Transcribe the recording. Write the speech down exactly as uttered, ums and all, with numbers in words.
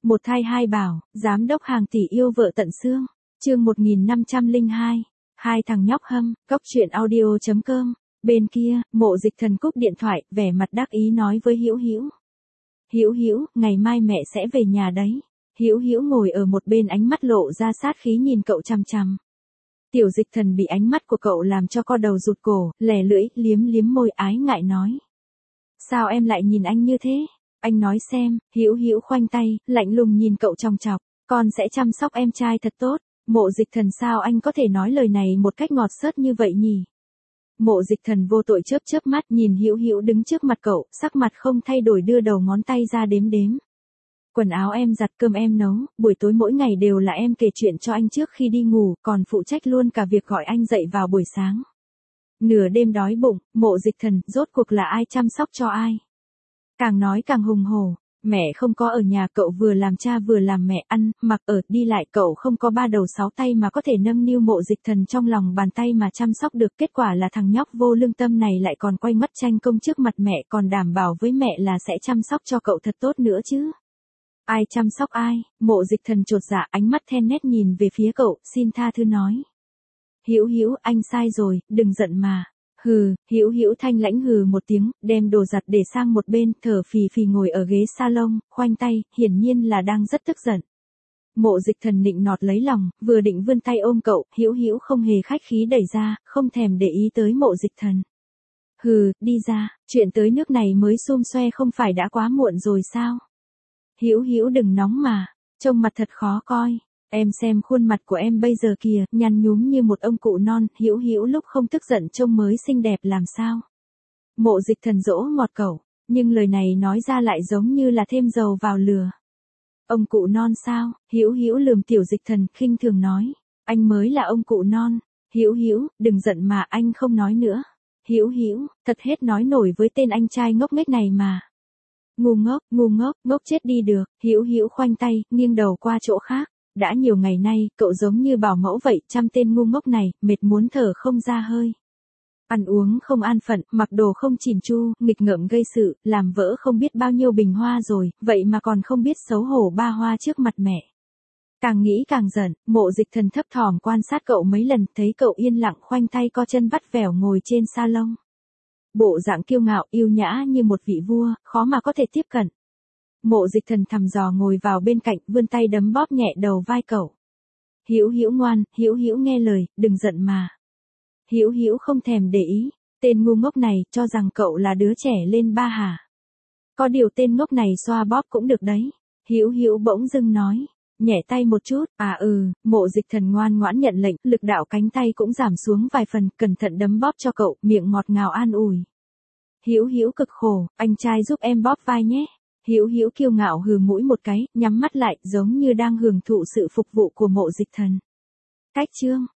Một thai hai bảo, giám đốc hàng tỷ yêu vợ tận xương. Chương một nghìn năm trăm lẻ hai. Hai thằng nhóc hâm, cốc truyện audio chấm com. Bên kia, Mộ Dịch Thần cúp điện thoại, vẻ mặt đắc ý nói với Hữu Hữu. Hữu Hữu, ngày mai mẹ sẽ về nhà đấy. Hữu Hữu ngồi ở một bên, ánh mắt lộ ra sát khí nhìn cậu chằm chằm. Tiểu Dịch Thần bị ánh mắt của cậu làm cho co đầu rụt cổ, lè lưỡi, liếm liếm môi ái ngại nói. Sao em lại nhìn anh như thế? Anh nói xem. Hữu Hữu khoanh tay, lạnh lùng nhìn cậu chòng chọc. Con sẽ chăm sóc em trai thật tốt. Mộ Dịch Thần, sao anh có thể nói lời này một cách ngọt xớt như vậy nhỉ? Mộ Dịch Thần vô tội chớp chớp mắt nhìn Hữu Hữu đứng trước mặt cậu, sắc mặt không thay đổi đưa đầu ngón tay ra đếm đếm. Quần áo em giặt, cơm em nấu, buổi tối mỗi ngày đều là em kể chuyện cho anh trước khi đi ngủ, còn phụ trách luôn cả việc gọi anh dậy vào buổi sáng. Nửa đêm đói bụng, Mộ Dịch Thần, rốt cuộc là ai chăm sóc cho ai? Càng nói càng hùng hổ. Mẹ không có ở nhà, cậu vừa làm cha vừa làm mẹ, ăn, mặc, ở, đi lại, cậu không có ba đầu sáu tay mà có thể nâng niu Mộ Dịch Thần trong lòng bàn tay mà chăm sóc được. Kết quả là thằng nhóc vô lương tâm này lại còn quay mất tranh công trước mặt mẹ, còn đảm bảo với mẹ là sẽ chăm sóc cho cậu thật tốt nữa chứ. Ai chăm sóc ai? Mộ Dịch Thần chột dạ, ánh mắt then nét nhìn về phía cậu, xin tha thứ nói. Hữu Hữu, anh sai rồi, đừng giận mà. Hừ. Hữu Hữu thanh lãnh hừ một tiếng, đem đồ giặt để sang một bên, thở phì phì ngồi ở ghế salon, khoanh tay, hiển nhiên là đang rất tức giận. Mộ Dịch Thần nịnh nọt lấy lòng, vừa định vươn tay ôm cậu, Hữu Hữu không hề khách khí đẩy ra, không thèm để ý tới Mộ Dịch Thần. Hừ, đi ra, chuyện tới nước này mới xum xoe không phải đã quá muộn rồi sao? Hữu Hữu đừng nóng mà, trông mặt thật khó coi. Em xem khuôn mặt của em bây giờ kìa, nhăn nhúm như một ông cụ non. Hữu Hữu lúc không tức giận trông mới xinh đẹp làm sao? Mộ Dịch Thần dỗ ngọt cậu, nhưng lời này nói ra lại giống như là thêm dầu vào lửa. Ông cụ non sao? Hữu Hữu lườm Tiểu Dịch Thần, khinh thường nói, anh mới là ông cụ non. Hữu Hữu, đừng giận mà, anh không nói nữa. Hữu Hữu, thật hết nói nổi với tên anh trai ngốc nghếch này mà. Ngu ngốc, ngu ngốc, ngốc chết đi được. Hữu Hữu khoanh tay, nghiêng đầu qua chỗ khác. Đã nhiều ngày nay, cậu giống như bảo mẫu vậy, chăm tên ngu ngốc này, mệt muốn thở không ra hơi. Ăn uống không an phận, mặc đồ không chỉn chu, nghịch ngợm gây sự, làm vỡ không biết bao nhiêu bình hoa rồi, vậy mà còn không biết xấu hổ ba hoa trước mặt mẹ. Càng nghĩ càng giận, Mộ Dịch Thần thấp thỏm quan sát cậu mấy lần, thấy cậu yên lặng khoanh tay co chân vắt vẻo ngồi trên salon. Bộ dạng kiêu ngạo yêu nhã như một vị vua, khó mà có thể tiếp cận. Mộ Dịch Thần thầm dò ngồi vào bên cạnh, vươn tay đấm bóp nhẹ đầu vai cậu. Hữu Hữu ngoan, Hữu Hữu nghe lời, đừng giận mà. Hữu Hữu không thèm để ý, tên ngu ngốc này cho rằng cậu là đứa trẻ lên ba hả? Có điều tên ngốc này xoa bóp cũng được đấy. Hữu Hữu bỗng dưng nói, nhẹ tay một chút. À ừ. Mộ Dịch Thần ngoan ngoãn nhận lệnh, lực đạo cánh tay cũng giảm xuống vài phần, cẩn thận đấm bóp cho cậu, miệng ngọt ngào an ủi. Hữu Hữu cực khổ, anh trai giúp em bóp vai nhé. Hữu Hữu kiêu ngạo hừ mũi một cái, nhắm mắt lại, giống như đang hưởng thụ sự phục vụ của Mộ Dịch Thần. Cách chương